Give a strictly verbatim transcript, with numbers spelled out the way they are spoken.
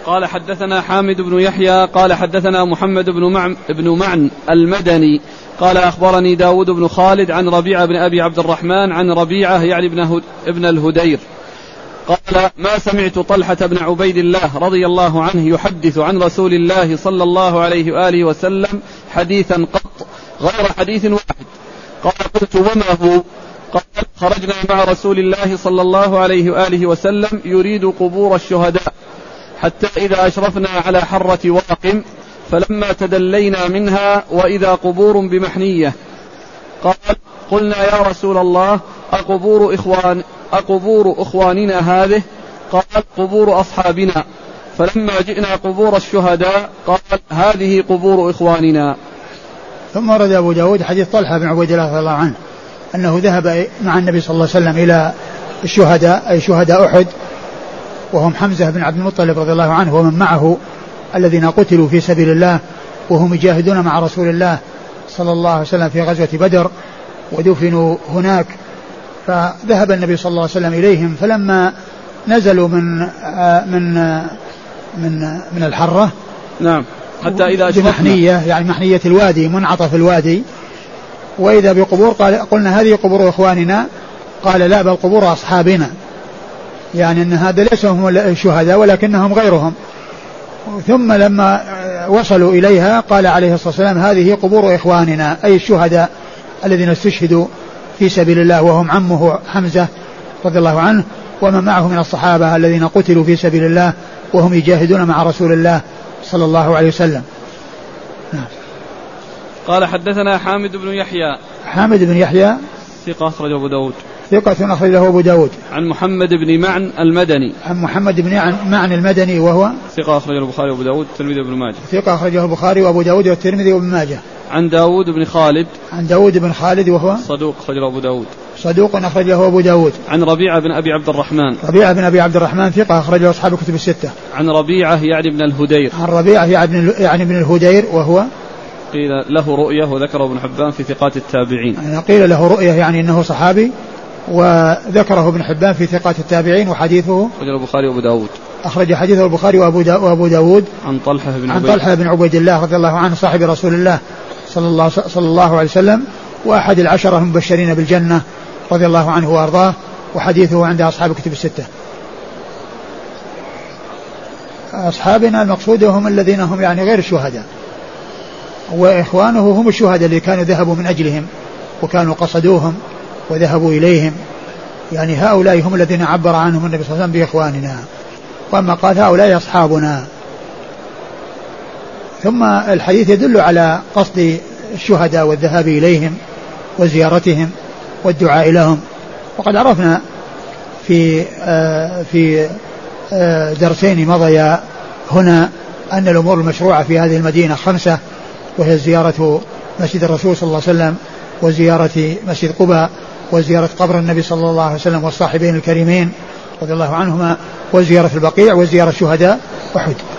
قال حدثنا حامد بن يحيى قال حدثنا محمد بن معن, بن معن المدني قال أخبرني داود بن خالد عن ربيعة بن أبي عبد الرحمن عن ربيعة يعني ابن, ابن الهدير قال ما سمعت طلحة بن عبيد الله رضي الله عنه يحدث عن رسول الله صلى الله عليه وآله وسلم حديثا قط غير حديث واحد. قال قلت وما هو؟ قال خرجنا مع رسول الله صلى الله عليه وآله وسلم يريد قبور الشهداء حتى إذا أشرفنا على حرة واقم فلما تدلينا منها وإذا قبور بمحنية. قال قلنا يا رسول الله أقبور, إخوان أقبور أخواننا هذه؟ قال قبور أصحابنا. فلما جئنا قبور الشهداء قال هذه قبور إخواننا. ثم ورد أبو داود حديث طلحة بن عبيد الله رضي الله عنه أنه ذهب مع النبي صلى الله عليه وسلم إلى الشهداء أي شهداء أحد وهم حمزة بن عبد المطلب رضي الله عنه ومن معه الذين قتلوا في سبيل الله وهم يجاهدون مع رسول الله صلى الله عليه وسلم في غزوة بدر ودفنوا هناك. فذهب النبي صلى الله عليه وسلم إليهم فلما نزلوا من من من من الحرة نعم حتى إذا محنية يعني محنية الوادي منعطف الوادي وإذا بقبور قال قلنا هذه قبور إخواننا قال لا بل قبور أصحابنا يعني أن هذا ليس هم الشهداء ولكنهم غيرهم. ثم لما وصلوا إليها قال عليه الصلاة والسلام هذه قبور إخواننا أي الشهداء الذين استشهدوا في سبيل الله وهم عمه حمزة رضي الله عنه ومن معه من الصحابة الذين قتلوا في سبيل الله وهم يجاهدون مع رسول الله صلى الله عليه وسلم. نعم. قال حدثنا حامد بن يحيى حامد بن يحيى ثقة أخرجه أبو داود ثقة أخرجه أبو داود عن محمد بن معن المدني عن محمد بن معن المدني وهو ثقة أخرجه البخاري وأبو داود والترمذي وابن ماجه ثقة أخرجه البخاري وأبو داود والترمذي وابن ماجه عن داود بن خالد عن داود بن خالد وهو صدوق أخرجه أبو داود صدوق أخرجه أبو داود عن ربيعة بن أبي عبد الرحمن ربيعة بن أبي عبد الرحمن ثقة أخرجه أصحاب الكتب الستة عن ربيعة يعني ابن الهدير عن ربيعة يعني ابن الهدير وهو قيل له رؤية وذكره ابن حبان في ثقات التابعين يعني قيل له رؤية يعني أنه صحابي وذكره ابن حبان في ثقات التابعين وحديثه أخرجه البخاري وأبو داود أخرج حديثه البخاري وأبو, دا وأبو داود عن طلحة بن عن طلحة بن عبيد الله رضي الله عنه صاحب رسول الله صلى الله, صلى الله عليه وسلم وأحد العشرة المبشرين بالجنة رضي الله عنه وأرضاه وحديثه عند أصحاب الكتب الستة. أصحابنا المقصود هم الذين هم يعني غير الشهداء وإخوانه هم الشهداء اللي كانوا ذهبوا من أجلهم وكانوا قصدوهم وذهبوا إليهم يعني هؤلاء هم الذين عبر عنهم النبي صلى الله عليه وسلم بإخواننا وأما قال هؤلاء أصحابنا. ثم الحديث يدل على قصد الشهداء والذهاب إليهم وزيارتهم والدعاء لهم. وقد عرفنا في آه في آه درسين مضيا هنا أن الأمور المشروعة في هذه المدينة خمسة وهي زيارة مسجد الرسول صلى الله عليه وسلم وزيارة مسجد قباء وزيارة قبر النبي صلى الله عليه وسلم والصاحبين الكريمين رضي الله عنهما وزيارة البقيع وزيارة شهداء أحد.